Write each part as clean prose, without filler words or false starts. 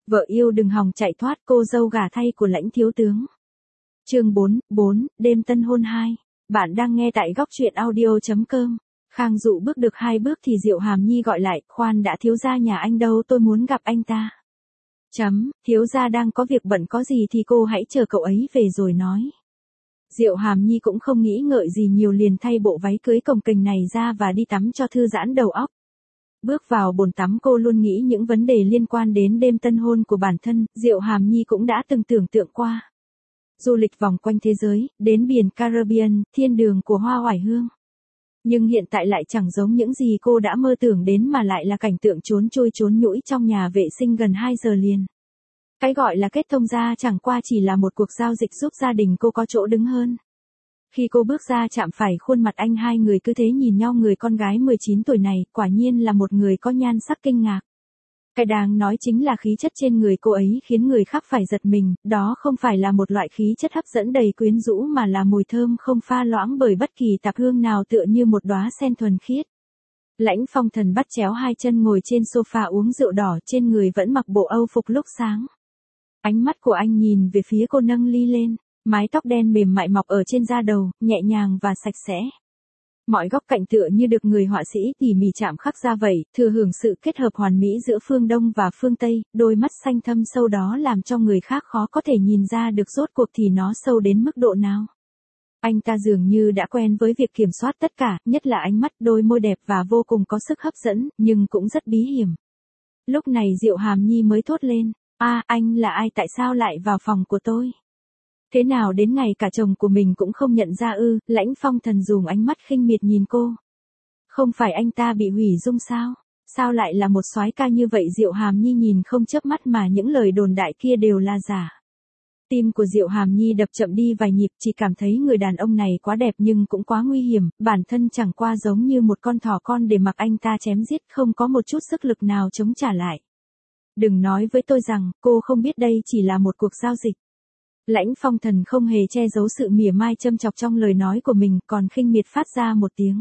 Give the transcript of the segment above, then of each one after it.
Vợ yêu đừng hòng chạy thoát, cô dâu gả thay của Lãnh thiếu tướng. Chương 4, đêm tân hôn 2. Bạn đang nghe tại góc truyện audio.com. Khang Dụ bước được 2 bước thì Diệu Hàm Nhi gọi lại, khoan đã, thiếu gia nhà anh đâu, tôi muốn gặp anh ta. Thiếu gia đang có việc bận, có gì thì cô hãy chờ cậu ấy về rồi nói. Diệu Hàm Nhi cũng không nghĩ ngợi gì nhiều, liền thay bộ váy cưới cồng kềnh này ra và đi tắm cho thư giãn đầu óc. Bước vào bồn tắm, cô luôn nghĩ những vấn đề liên quan đến đêm tân hôn của bản thân. Diệu Hàm Nhi cũng đã từng tưởng tượng qua du lịch vòng quanh thế giới, đến biển Caribbean, thiên đường của hoa oải hương. Nhưng hiện tại lại chẳng giống những gì cô đã mơ tưởng đến, mà lại là cảnh tượng trốn trôi trốn nhũi trong nhà vệ sinh gần 2 giờ liền. Cái gọi là kết thông gia chẳng qua chỉ là một cuộc giao dịch giúp gia đình cô có chỗ đứng hơn. Khi cô bước ra chạm phải khuôn mặt anh, hai người cứ thế nhìn nhau. Người con gái 19 tuổi này quả nhiên là một người có nhan sắc kinh ngạc. Cái đáng nói chính là khí chất trên người cô ấy khiến người khác phải giật mình. Đó không phải là một loại khí chất hấp dẫn đầy quyến rũ, mà là mùi thơm không pha loãng bởi bất kỳ tạp hương nào, tựa như một đóa sen thuần khiết. Lãnh Phong Thần bắt chéo hai chân ngồi trên sofa uống rượu đỏ, trên người vẫn mặc bộ Âu phục lúc sáng. Ánh mắt của anh nhìn về phía cô, nâng ly lên. Mái tóc đen mềm mại mọc ở trên da đầu, nhẹ nhàng và sạch sẽ. Mọi góc cạnh tựa như được người họa sĩ tỉ mỉ chạm khắc ra vậy, thừa hưởng sự kết hợp hoàn mỹ giữa phương Đông và phương Tây. Đôi mắt xanh thâm sâu đó làm cho người khác khó có thể nhìn ra được rốt cuộc thì nó sâu đến mức độ nào. Anh ta dường như đã quen với việc kiểm soát tất cả, nhất là ánh mắt, đôi môi đẹp và vô cùng có sức hấp dẫn, nhưng cũng rất bí hiểm. Lúc này Diệu Hàm Nhi mới thốt lên, anh là ai, tại sao lại vào phòng của tôi? Thế nào đến ngày cả chồng của mình cũng không nhận ra ư? Lãnh Phong Thần dùng ánh mắt khinh miệt nhìn cô. Không phải anh ta bị hủy dung sao? Sao lại là một soái ca như vậy? Diệu Hàm Nhi nhìn không chớp mắt, mà những lời đồn đại kia đều là giả. Tim của Diệu Hàm Nhi đập chậm đi vài nhịp, chỉ cảm thấy người đàn ông này quá đẹp nhưng cũng quá nguy hiểm, bản thân chẳng qua giống như một con thỏ con để mặc anh ta chém giết, không có một chút sức lực nào chống trả lại. Đừng nói với tôi rằng, cô không biết đây chỉ là một cuộc giao dịch. Lãnh Phong Thần không hề che giấu sự mỉa mai châm chọc trong lời nói của mình, còn khinh miệt phát ra một tiếng.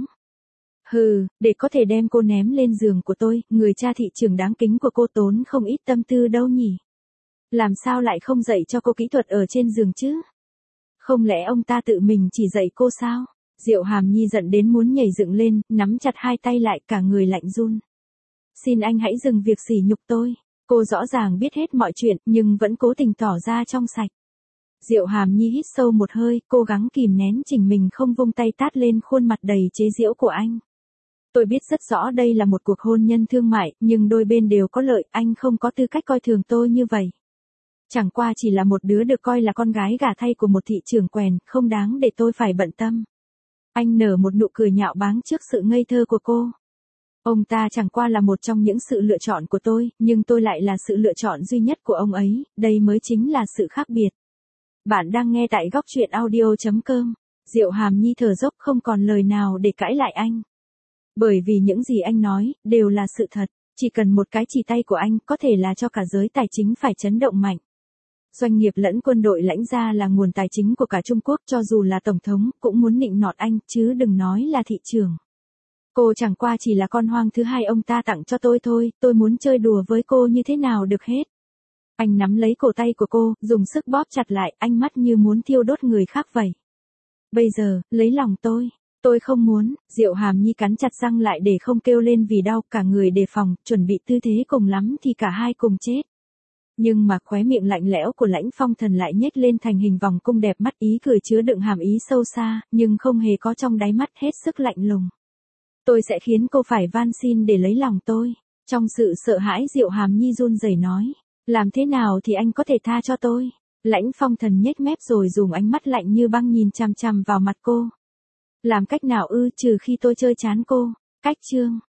Hừ, để có thể đem cô ném lên giường của tôi, người cha thị trưởng đáng kính của cô tốn không ít tâm tư đâu nhỉ. Làm sao lại không dạy cho cô kỹ thuật ở trên giường chứ? Không lẽ ông ta tự mình chỉ dạy cô sao? Diệu Hàm Nhi giận đến muốn nhảy dựng lên, nắm chặt hai tay lại, cả người lạnh run. Xin anh hãy dừng việc sỉ nhục tôi. Cô rõ ràng biết hết mọi chuyện, nhưng vẫn cố tình tỏ ra trong sạch. Diệu Hàm Nhi hít sâu một hơi, cố gắng kìm nén chỉnh mình không vung tay tát lên khuôn mặt đầy chế giễu của anh. Tôi biết rất rõ đây là một cuộc hôn nhân thương mại, nhưng đôi bên đều có lợi, anh không có tư cách coi thường tôi như vậy. Chẳng qua chỉ là một đứa được coi là con gái gả thay của một thị trưởng quèn, không đáng để tôi phải bận tâm. Anh nở một nụ cười nhạo báng trước sự ngây thơ của cô. Ông ta chẳng qua là một trong những sự lựa chọn của tôi, nhưng tôi lại là sự lựa chọn duy nhất của ông ấy, đây mới chính là sự khác biệt. Bạn đang nghe tại góc truyện audio.com. Diệu Hàm Nhi thở dốc, không còn lời nào để cãi lại anh. Bởi vì những gì anh nói, đều là sự thật. Chỉ cần một cái chỉ tay của anh, có thể là cho cả giới tài chính phải chấn động mạnh. Doanh nghiệp lẫn quân đội lãnh ra là nguồn tài chính của cả Trung Quốc, cho dù là Tổng thống, cũng muốn nịnh nọt anh, chứ đừng nói là thị trường. Cô chẳng qua chỉ là con hoang thứ hai ông ta tặng cho tôi thôi, tôi muốn chơi đùa với cô như thế nào được hết. Anh nắm lấy cổ tay của cô, dùng sức bóp chặt lại, ánh mắt như muốn thiêu đốt người khác vậy. Bây giờ, lấy lòng tôi không muốn. Diệu Hàm Nhi cắn chặt răng lại để không kêu lên vì đau, cả người đề phòng, chuẩn bị tư thế cùng lắm thì cả hai cùng chết. Nhưng mà khóe miệng lạnh lẽo của Lãnh Phong Thần lại nhếch lên thành hình vòng cung đẹp mắt, ý cười chứa đựng hàm ý sâu xa, nhưng không hề có trong đáy mắt, hết sức lạnh lùng. Tôi sẽ khiến cô phải van xin để lấy lòng tôi. Trong sự sợ hãi Diệu Hàm Nhi run rẩy nói. Làm thế nào thì anh có thể tha cho tôi? Lãnh Phong Thần nhếch mép rồi dùng ánh mắt lạnh như băng nhìn chằm chằm vào mặt cô. Làm cách nào ư, trừ khi tôi chơi chán cô. Cách chương.